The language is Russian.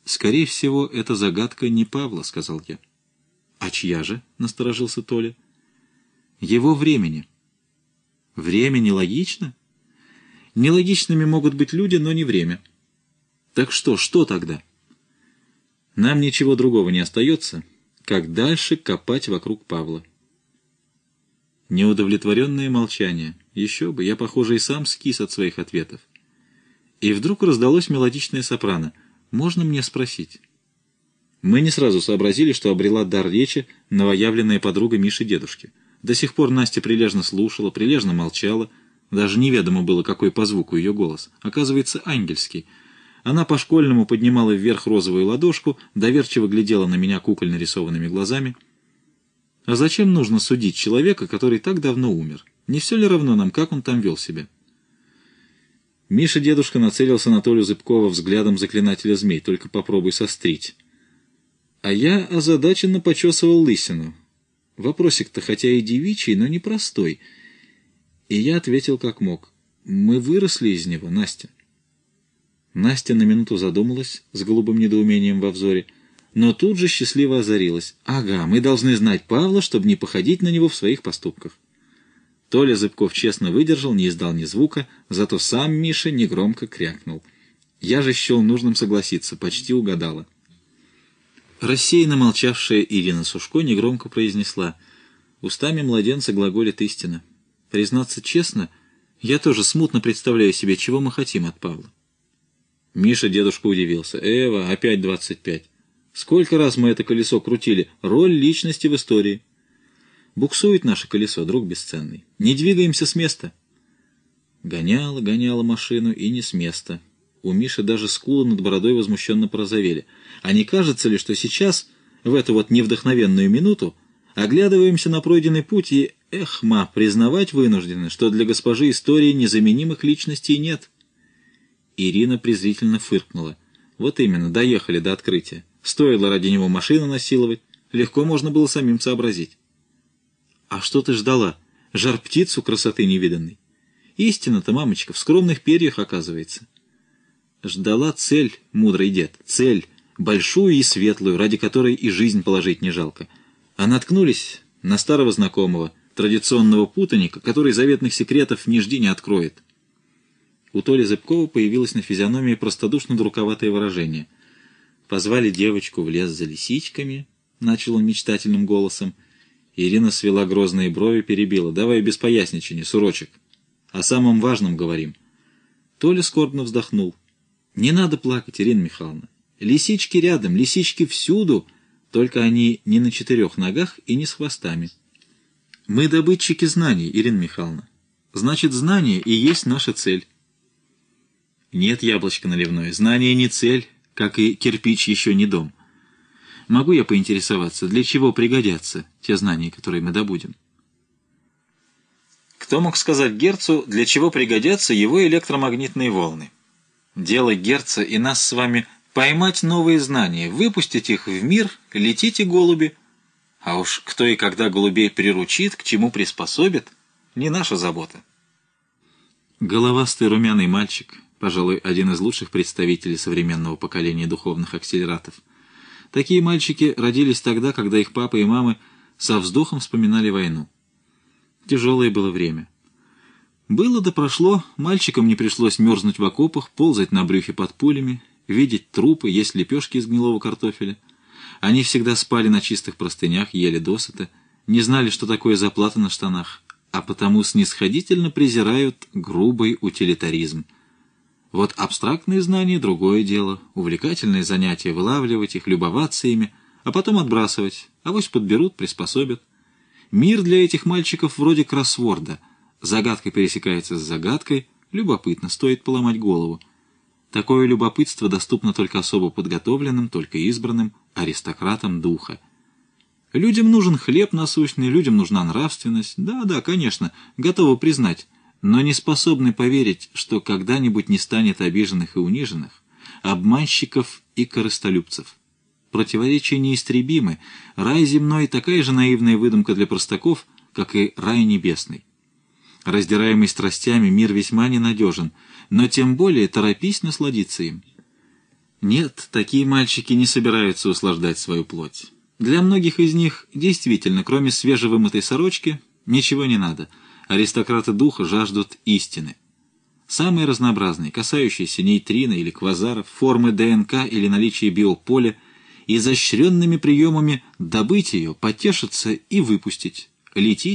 «Скорее всего, это загадка не Павла», — сказал я. «А чья же?» — насторожился Толя. «Его времени». «Время логично?» «Нелогичными могут быть люди, но не время». «Так что тогда?» «Нам ничего другого не остается, как дальше копать вокруг Павла». Неудовлетворенное молчание. Еще бы, я, похоже, и сам скис от своих ответов. И вдруг раздалось мелодичное сопрано. «Можно мне спросить?» Мы не сразу сообразили, что обрела дар речи новоявленная подруга Миши дедушки. До сих пор Настя прилежно слушала, прилежно молчала. Даже неведомо было, какой по звуку ее голос. Оказывается, ангельский. Она по-школьному поднимала вверх розовую ладошку, доверчиво глядела на меня кукольно рисованными глазами. А зачем нужно судить человека, который так давно умер? Не все ли равно нам, как он там вел себя? Миша дедушка нацелился на Толю Зыбкова взглядом заклинателя змей. Только попробуй сострить. А я озадаченно почесывал лысину. Вопросик-то хотя и девичий, но непростой. И я ответил как мог. Мы выросли из него, Настя. Настя на минуту задумалась с голубым недоумением во взоре, но тут же счастливо озарилась. Ага, мы должны знать Павла, чтобы не походить на него в своих поступках. Толя Зыбков честно выдержал, не издал ни звука, зато сам Миша негромко крякнул. Я же счел нужным согласиться, почти угадала. Рассеянно молчавшая Ирина Сушко негромко произнесла: «Устами младенца глаголит истина. Признаться честно, я тоже смутно представляю себе, чего мы хотим от Павла». Миша дедушка удивился. «Эва, опять 25. Сколько раз мы это колесо крутили? Роль личности в истории. Буксует наше колесо, друг бесценный. Не двигаемся с места». Гоняла машину и не с места. У Миши даже скулы над бородой возмущенно порозовели. А не кажется ли, что сейчас, в эту вот невдохновенную минуту, оглядываемся на пройденный путь и, признавать вынуждены, что для госпожи истории незаменимых личностей нет? Ирина презрительно фыркнула. Вот именно, доехали до открытия. Стоило ради него машину насиловать, легко можно было самим сообразить. А что ты ждала? Жар-птицу красоты невиданной? Истина-то, мамочка, в скромных перьях оказывается. Ждала цель, мудрый дед, цель, большую и светлую, ради которой и жизнь положить не жалко. А наткнулись на старого знакомого, традиционного путаника, который заветных секретов ни жди не откроет. У Толи Зыбкова появилось на физиономии простодушно-друковатое выражение. «Позвали девочку в лес за лисичками», — начал он мечтательным голосом. Ирина свела грозные брови, перебила. «Давай без поясничания, сурочек. О самом важном говорим». Толя скорбно вздохнул. «Не надо плакать, Ирина Михайловна. Лисички рядом, лисички всюду, только они не на 4 ногах и не с хвостами. Мы добытчики знаний, Ирина Михайловна. Значит, знание и есть наша цель». «Нет, яблочко наливное, знание не цель, как и кирпич еще не дом. Могу я поинтересоваться, для чего пригодятся те знания, которые мы добудем?» Кто мог сказать Герцу, для чего пригодятся его электромагнитные волны? Дело Герца и нас с вами поймать новые знания, выпустить их в мир, летите, голуби. А уж кто и когда голубей приручит, к чему приспособит, не наша забота. Головастый румяный мальчик, пожалуй, один из лучших представителей современного поколения духовных акселератов. Такие мальчики родились тогда, когда их папа и мамы со вздохом вспоминали войну. Тяжелое было время. Было да прошло, мальчикам не пришлось мерзнуть в окопах, ползать на брюхе под пулями, видеть трупы, есть лепешки из гнилого картофеля. Они всегда спали на чистых простынях, ели досыта, не знали, что такое заплата на штанах, а потому снисходительно презирают грубый утилитаризм. Вот абстрактные знания — другое дело, увлекательное занятие — вылавливать их, любоваться ими, а потом отбрасывать, авось подберут, приспособят. Мир для этих мальчиков вроде кроссворда. Загадка пересекается с загадкой, любопытно, стоит поломать голову. Такое любопытство доступно только особо подготовленным, только избранным аристократам духа. Людям нужен хлеб насущный, людям нужна нравственность. Да, конечно, готовы признать, но не способны поверить, что когда-нибудь не станет обиженных и униженных, обманщиков и корыстолюбцев. Противоречия неистребимы. Рай земной — такая же наивная выдумка для простаков, как и рай небесный. Раздираемый страстями, мир весьма ненадежен, но тем более торопись насладиться им. Нет, такие мальчики не собираются услаждать свою плоть. Для многих из них действительно, кроме свежевымытой сорочки, ничего не надо. Аристократы духа жаждут истины. Самые разнообразные, касающиеся нейтрино или квазаров, формы ДНК или наличия биополя, изощренными приемами добыть ее, потешиться и выпустить. Летите